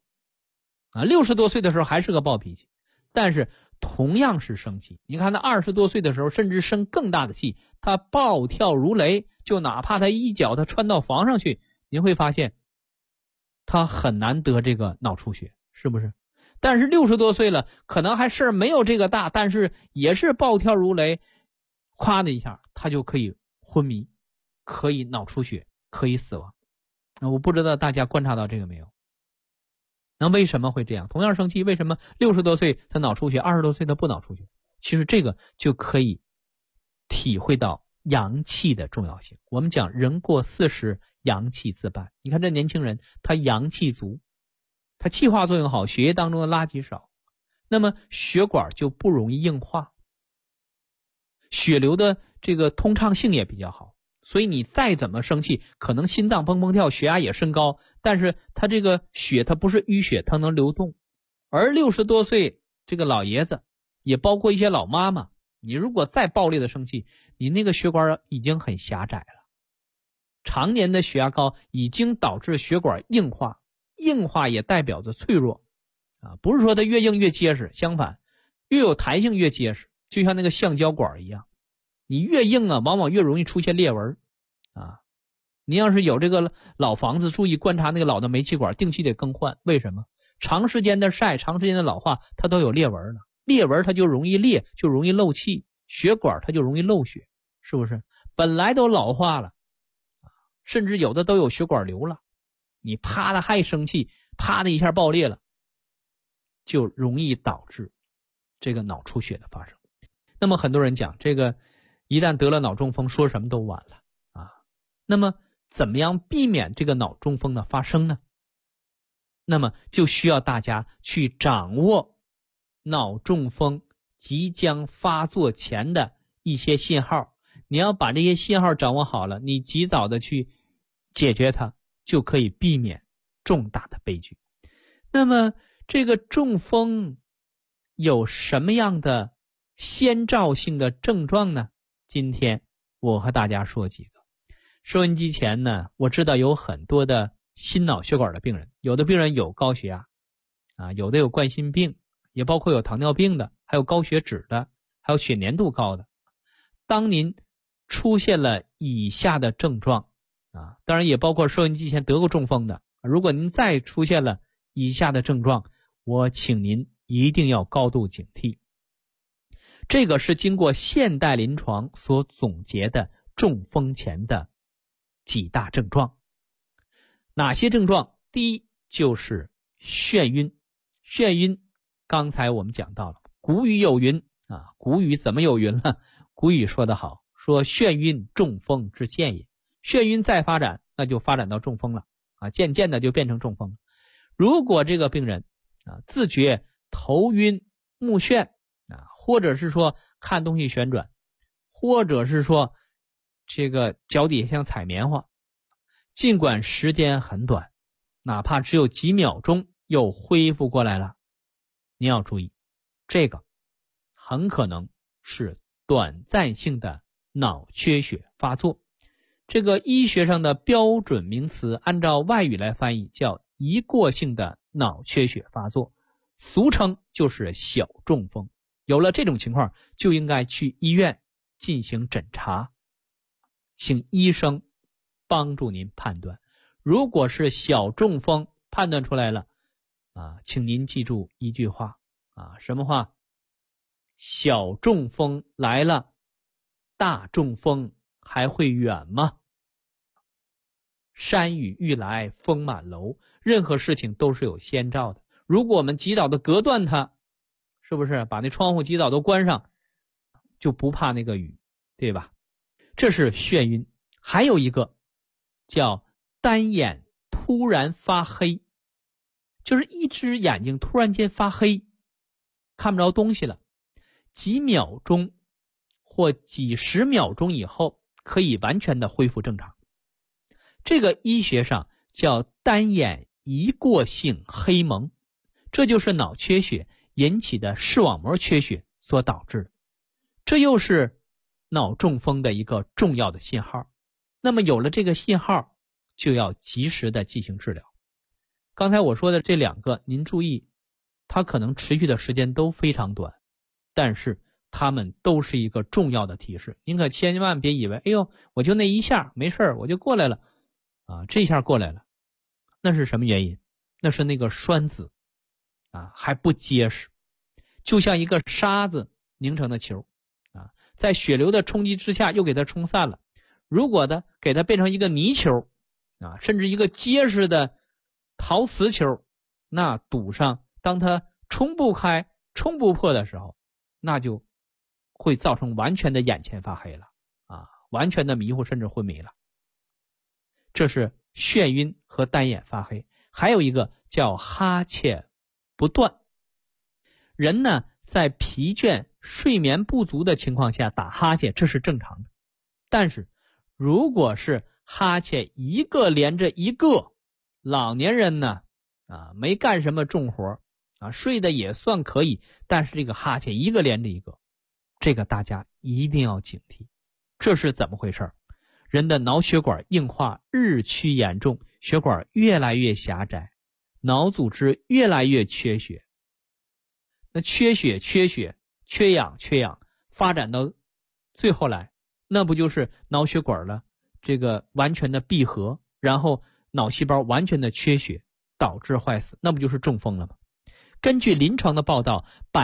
，60多岁的时候还是个暴脾气，但是同样是生气，你看他20多岁的时候甚至生更大的气，他暴跳如雷，就哪怕他一脚他穿到房上去，您会发现他很难得这个脑出血，是不是？但是60多岁了，可能还事儿没有这个大，但是也是暴跳如雷，咵的一下他就可以昏迷，可以脑出血，可以死亡。我不知道大家观察到这个没有？那为什么会这样？同样生气，为什么60多岁他脑出血，20多岁他不脑出血？其实这个就可以体会到阳气的重要性。我们讲人过40，阳气自伴。你看这年轻人，他阳气足，他气化作用好，血液当中的垃圾少，那么血管就不容易硬化，血流的这个通畅性也比较好。所以你再怎么生气，可能心脏砰砰跳，血压也升高，但是他这个血它不是淤血，它能流动。而60多岁这个老爷子，也包括一些老妈妈，你如果再暴烈的生气，你那个血管已经很狭窄了，常年的血压高已经导致血管硬化，硬化也代表着脆弱不是说它越硬越结实，相反越有弹性越结实，就像那个橡胶管一样，你越硬往往越容易出现裂纹你要是有这个老房子，注意观察那个老的煤气管，定期得更换。为什么？长时间的晒，长时间的老化，它都有裂纹了，裂纹它就容易裂，就容易漏气，血管它就容易漏血，是不是？本来都老化了甚至有的都有血管瘤了，你啪的还生气，啪的一下爆裂了，就容易导致这个脑出血的发生。那么很多人讲这个一旦得了脑中风，说什么都晚了那么怎么样避免这个脑中风的发生呢？那么就需要大家去掌握脑中风即将发作前的一些信号，你要把这些信号掌握好了，你及早的去解决它，就可以避免重大的悲剧。那么这个中风有什么样的先兆性的症状呢？今天我和大家说几个。收音机前呢，我知道有很多的心脑血管的病人，有的病人有高血压有的有冠心病，也包括有糖尿病的，还有高血脂的，还有血粘度高的。当您出现了以下的症状当然也包括收音机前得过中风的，如果您再出现了以下的症状，我请您一定要高度警惕。这个是经过现代临床所总结的中风前的几大症状。哪些症状？第一就是眩晕。眩晕刚才我们讲到了，古语有云古语怎么有云了？古语说得好，说眩晕中风之见也。眩晕再发展，那就发展到中风了渐渐的就变成中风了。如果这个病人自觉头晕目眩或者是说看东西旋转，或者是说这个脚底下像踩棉花，尽管时间很短，哪怕只有几秒钟又恢复过来了，您要注意，这个很可能是短暂性的脑缺血发作。这个医学上的标准名词，按照外语来翻译叫一过性的脑缺血发作，俗称就是小中风。有了这种情况，就应该去医院进行诊查，请医生帮助您判断。如果是小中风判断出来了请您记住一句话什么话？小中风来了，大中风还会远吗？山雨欲来风满楼，任何事情都是有先兆的。如果我们及早的隔断它，是不是把那窗户及早都关上，就不怕那个雨，对吧？这是眩晕。还有一个叫单眼突然发黑，就是一只眼睛突然间发黑，看不着东西了，几秒钟或几十秒钟以后可以完全的恢复正常。这个医学上叫单眼一过性黑蒙，这就是脑缺血引起的视网膜缺血所导致的，这又是脑中风的一个重要的信号。那么有了这个信号，就要及时的进行治疗。刚才我说的这两个，您注意，它可能持续的时间都非常短，但是它们都是一个重要的提示。您可千万别以为，哎呦，我就那一下没事我就过来了啊，这下过来了，那是什么原因？那是那个栓子啊还不结实，就像一个沙子凝成的球啊，在血流的冲击之下又给它冲散了。如果的给它变成一个泥球啊，甚至一个结实的陶瓷球，那堵上，当它冲不开冲不破的时候，那就会造成完全的眼前发黑了啊，完全的迷糊甚至昏迷了。这是眩晕和单眼发黑。还有一个叫哈欠不断，人呢在疲倦睡眠不足的情况下打哈欠，这是正常的。但是如果是哈欠一个连着一个，老年人呢没干什么重活睡的也算可以，但是这个哈欠一个连着一个，这个大家一定要警惕。这是怎么回事？人的脑血管硬化日趋严重，血管越来越狭窄，脑组织越来越缺血。那缺血缺氧发展到最后来，那不就是脑血管了这个完全的闭合，然后脑细胞完全的缺血导致坏死，那不就是中风了吗？根据临床的报道，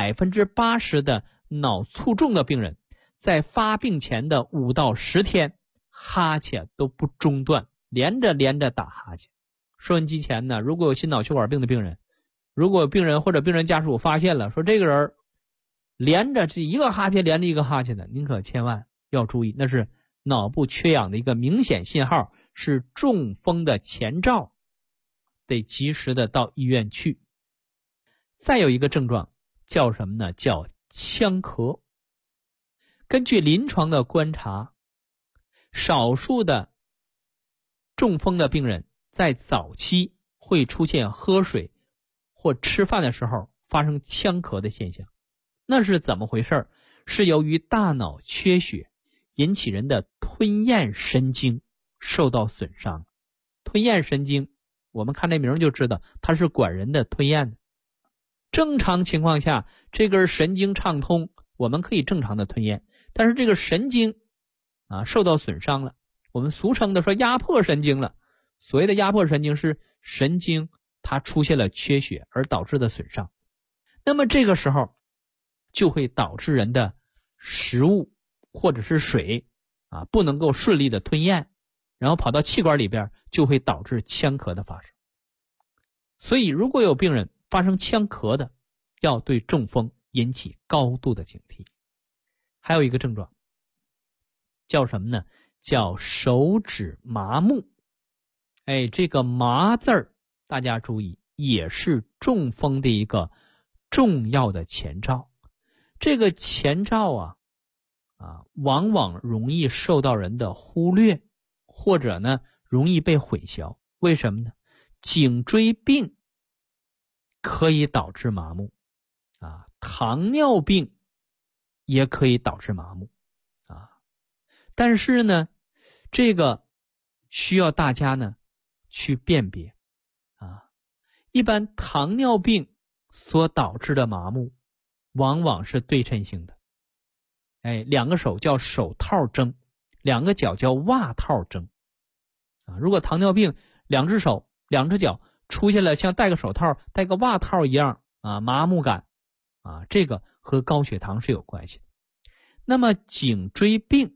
80% 的脑卒中的病人在发病前的5到10天哈欠都不中断，连着打哈欠。收音机前呢，如果有心脑血管病的病人，如果病人或者病人家属发现了说这个人连着这一个哈欠连着一个哈欠的，您可千万要注意，那是脑部缺氧的一个明显信号，是中风的前兆，得及时的到医院去。再有一个症状叫什么呢？叫呛咳。根据临床的观察，少数的中风的病人在早期会出现喝水或吃饭的时候发生呛咳的现象。那是怎么回事？是由于大脑缺血引起人的吞咽神经受到损伤。吞咽神经我们看这名就知道，它是管人的吞咽的。正常情况下这根神经畅通，我们可以正常的吞咽，但是这个神经受到损伤了，我们俗称的说压迫神经了。所谓的压迫神经是神经它出现了缺血而导致的损伤。那么这个时候就会导致人的食物或者是水不能够顺利的吞咽，然后跑到气管里边，就会导致呛咳的发生。所以如果有病人发生呛咳的，要对中风引起高度的警惕。还有一个症状叫什么呢？叫手指麻木。这个麻字儿大家注意，也是中风的一个重要的前兆。这个前兆往往容易受到人的忽略，或者呢容易被混淆。为什么呢？颈椎病可以导致麻木糖尿病也可以导致麻木但是呢这个需要大家呢去辨别一般糖尿病所导致的麻木往往是对称性的。两个手叫手套征，两个脚叫袜套征如果糖尿病两只手两只脚出现了像戴个手套戴个袜套一样麻木感这个和高血糖是有关系的。那么颈椎病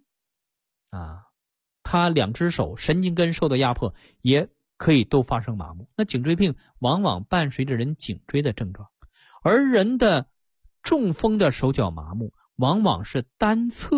它两只手神经根受到压迫，也可以都发生麻木。那颈椎病往往伴随着人颈椎的症状，而人的中风的手脚麻木往往是单侧的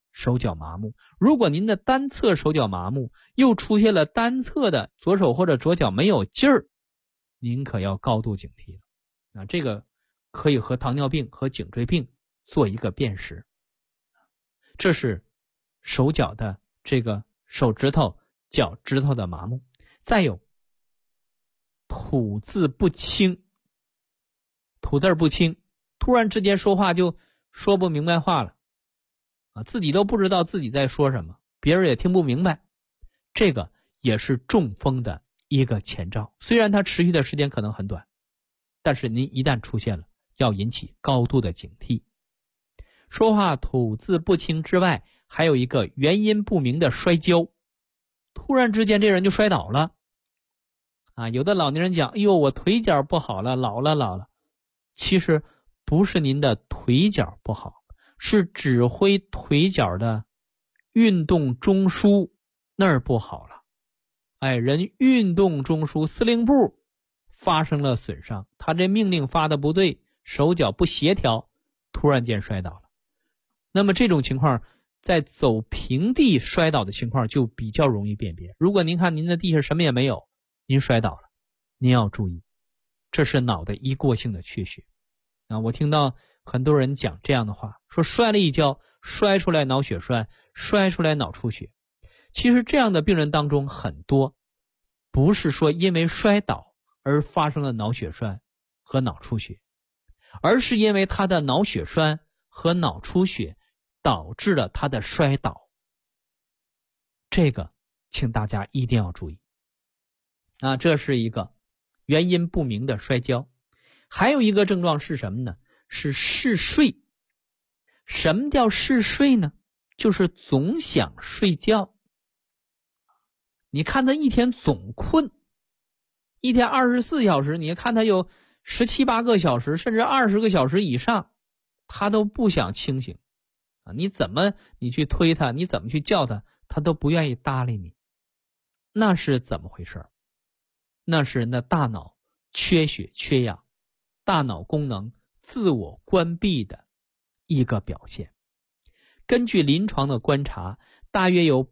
手脚麻木。如果您的单侧手脚麻木，又出现了单侧的左手或者左脚没有劲儿，您可要高度警惕了。这个可以和糖尿病和颈椎病做一个辨识。这是手脚的这个手指头、脚趾头的麻木。再有吐字不清，吐字不清，突然之间说话就说不明白话了自己都不知道自己在说什么，别人也听不明白，这个也是中风的一个前兆。虽然它持续的时间可能很短，但是您一旦出现了，要引起高度的警惕。说话吐字不清之外，还有一个原因不明的摔跤，突然之间这人就摔倒了有的老年人讲，哎呦，我腿脚不好了，老了。其实不是您的腿脚不好，是指挥腿脚的运动中枢那儿不好了。人运动中枢司令部发生了损伤，他这命令发的不对，手脚不协调，突然间摔倒了。那么这种情况在走平地摔倒的情况就比较容易辨别。如果您看您的地上什么也没有，您摔倒了，您要注意，这是脑袋一过性的缺血我听到很多人讲这样的话，说摔了一跤，摔出来脑血栓，摔出来脑出血。其实这样的病人当中很多不是说因为摔倒而发生了脑血栓和脑出血，而是因为他的脑血栓和脑出血导致了他的摔倒。这个请大家一定要注意这是一个原因不明的摔跤。还有一个症状是什么呢？是嗜睡。什么叫嗜睡呢？就是总想睡觉。你看他一天总困，一天24小时，你看他有17、18个小时，甚至20个小时以上，他都不想清醒你怎么你去推他，你怎么去叫他，他都不愿意搭理你。那是怎么回事？那是人的大脑缺血缺氧，大脑功能自我关闭的一个表现。根据临床的观察，大约有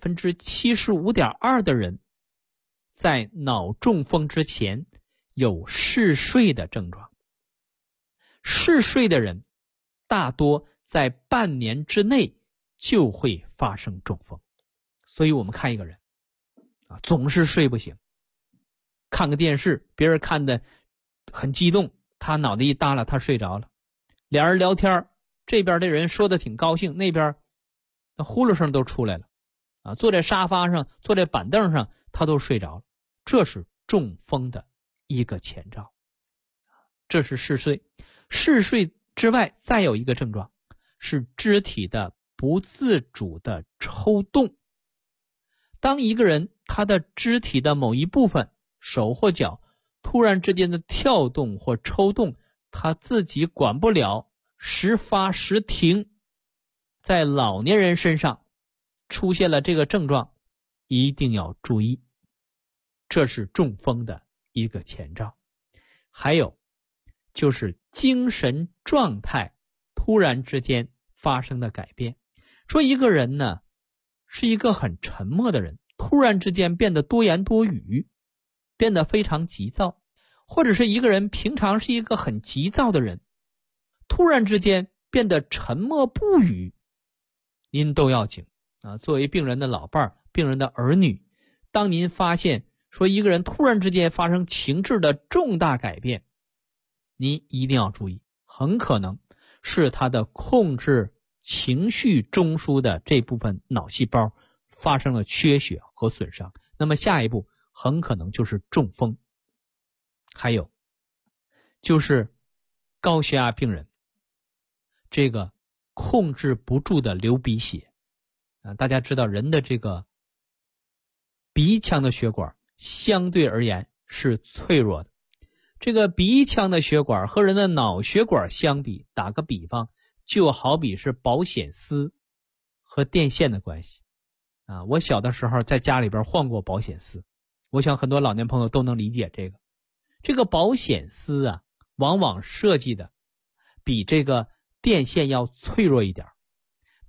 75.2% 的人在脑中风之前有嗜睡的症状。嗜睡的人大多在半年之内就会发生中风。所以我们看一个人总是睡不醒，看个电视，别人看的很激动，他脑袋一耷拉，他睡着了。俩人聊天，这边的人说的挺高兴，那边呼噜声都出来了坐在沙发上，坐在板凳上，他都睡着了。这是中风的一个前兆。这是嗜睡。嗜睡之外，再有一个症状是肢体的不自主的抽动。当一个人他的肢体的某一部分，手或脚突然之间的跳动或抽动，他自己管不了，时发时停，在老年人身上出现了这个症状，一定要注意，这是中风的一个前兆。还有就是精神状态突然之间发生的改变。说一个人呢是一个很沉默的人，突然之间变得多言多语，变得非常急躁，或者是一个人平常是一个很急躁的人，突然之间变得沉默不语，您都要紧作为病人的老伴儿、病人的儿女，当您发现说一个人突然之间发生情志的重大改变，您一定要注意，很可能是他的控制情绪中枢的这部分脑细胞发生了缺血和损伤，那么下一步很可能就是中风。还有就是高血压病人这个控制不住的流鼻血大家知道人的这个鼻腔的血管相对而言是脆弱的，这个鼻腔的血管和人的脑血管相比，打个比方，就好比是保险丝和电线的关系我小的时候在家里边换过保险丝，我想很多老年朋友都能理解这个。这个保险丝往往设计的比这个电线要脆弱一点。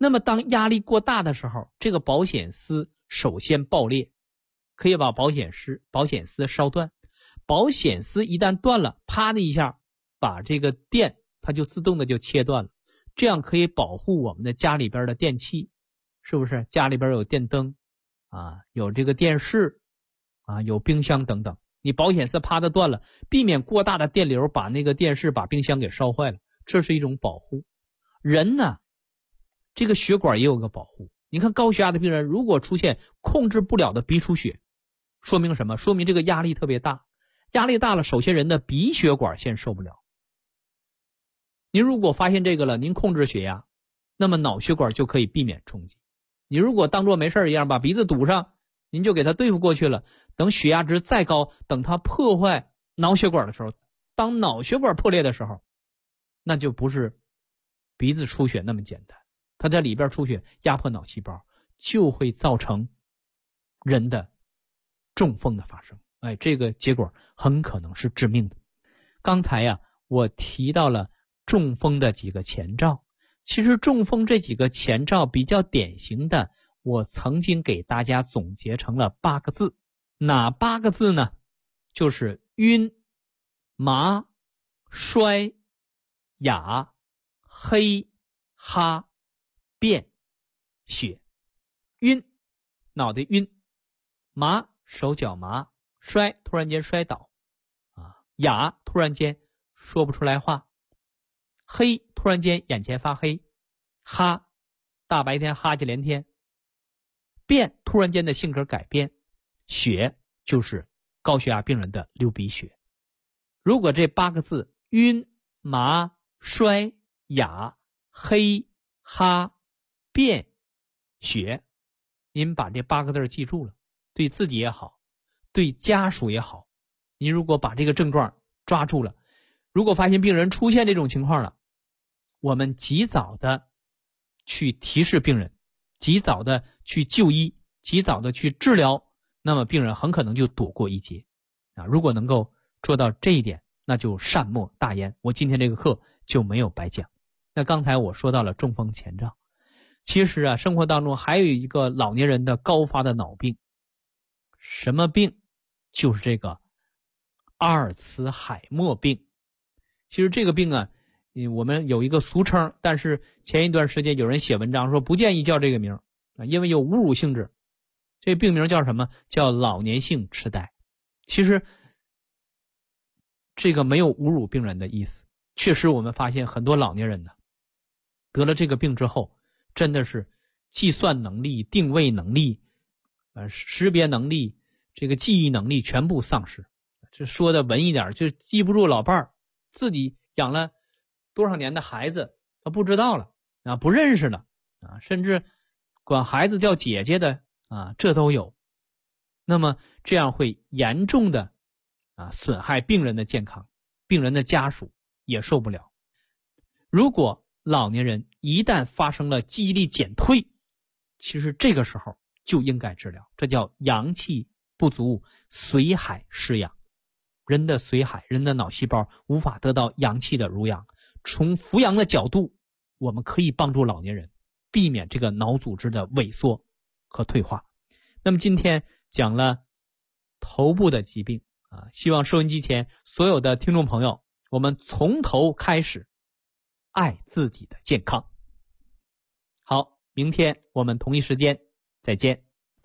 那么当压力过大的时候，这个保险丝首先爆裂，可以把保险丝烧断。保险丝一旦断了，啪的一下把这个电它就自动的就切断了，这样可以保护我们的家里边的电器，是不是？家里边有电灯啊，有这个电视啊，有冰箱等等，你保险丝啪的断了，避免过大的电流把那个电视把冰箱给烧坏了，这是一种保护。人呢，这个血管也有个保护。你看高血压的病人如果出现控制不了的鼻出血，说明什么？说明这个压力特别大，压力大了，首先人的鼻血管先受不了。您如果发现这个了，您控制血压，那么脑血管就可以避免冲击。你如果当作没事一样把鼻子堵上，您就给它对付过去了，等血压值再高，等它破坏脑血管的时候，当脑血管破裂的时候，那就不是鼻子出血那么简单，它在里边出血压迫脑细胞，就会造成人的中风的发生。这个结果很可能是致命的。刚才呀，我提到了中风的几个前兆，其实中风这几个前兆比较典型的，我曾经给大家总结成了8个字。哪8个字呢？就是晕、麻、衰、哑、黑、哈、便、血。晕，脑袋晕；麻，手脚麻；衰，突然间摔倒；哑，突然间说不出来话；黑，突然间眼前发黑；哈，大白天哈气连天；便，突然间的性格改变；血，就是高血压病人的流鼻血。如果这8个字晕、麻、衰、哑、黑、哈、便、血，您把这8个字记住了，对自己也好，对家属也好，您如果把这个症状抓住了，如果发现病人出现这种情况了，我们及早的去提示病人，及早的去就医，及早的去治疗，那么病人很可能就躲过一劫如果能够做到这一点，那就善莫大焉，我今天这个课就没有白讲。那刚才我说到了中风前兆，其实生活当中还有一个老年人的高发的脑病，什么病？就是这个阿尔茨海默病。其实这个病我们有一个俗称，但是前一段时间有人写文章说不建议叫这个名因为有侮辱性质。这病名叫什么？叫老年性痴呆。其实这个没有侮辱病人的意思，确实我们发现很多老年人得了这个病之后，真的是计算能力、定位能力、识别能力、这个记忆能力全部丧失。这说的文一点，就记不住老伴儿，自己养了多少年的孩子他不知道了不认识了甚至管孩子叫姐姐的这都有。那么这样会严重的损害病人的健康，病人的家属也受不了。如果老年人一旦发生了记忆力减退，其实这个时候就应该治疗，这叫阳气不足，髓海失养。人的髓海，人的脑细胞无法得到阳气的濡养，从扶阳的角度，我们可以帮助老年人避免这个脑组织的萎缩和退化。那么今天讲了头部的疾病希望收音机前所有的听众朋友，我们从头开始爱自己的健康。好，明天我们同一时间再见。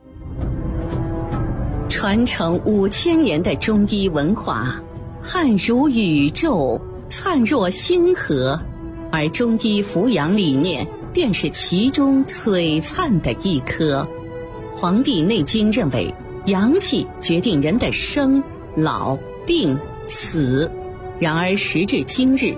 传承5000年的中医文化，汉如宇宙，灿若星河，而中医扶阳理念便是其中璀璨的一颗。《黄帝内经》认为，阳气决定人的生、老、病、死。然而时至今日，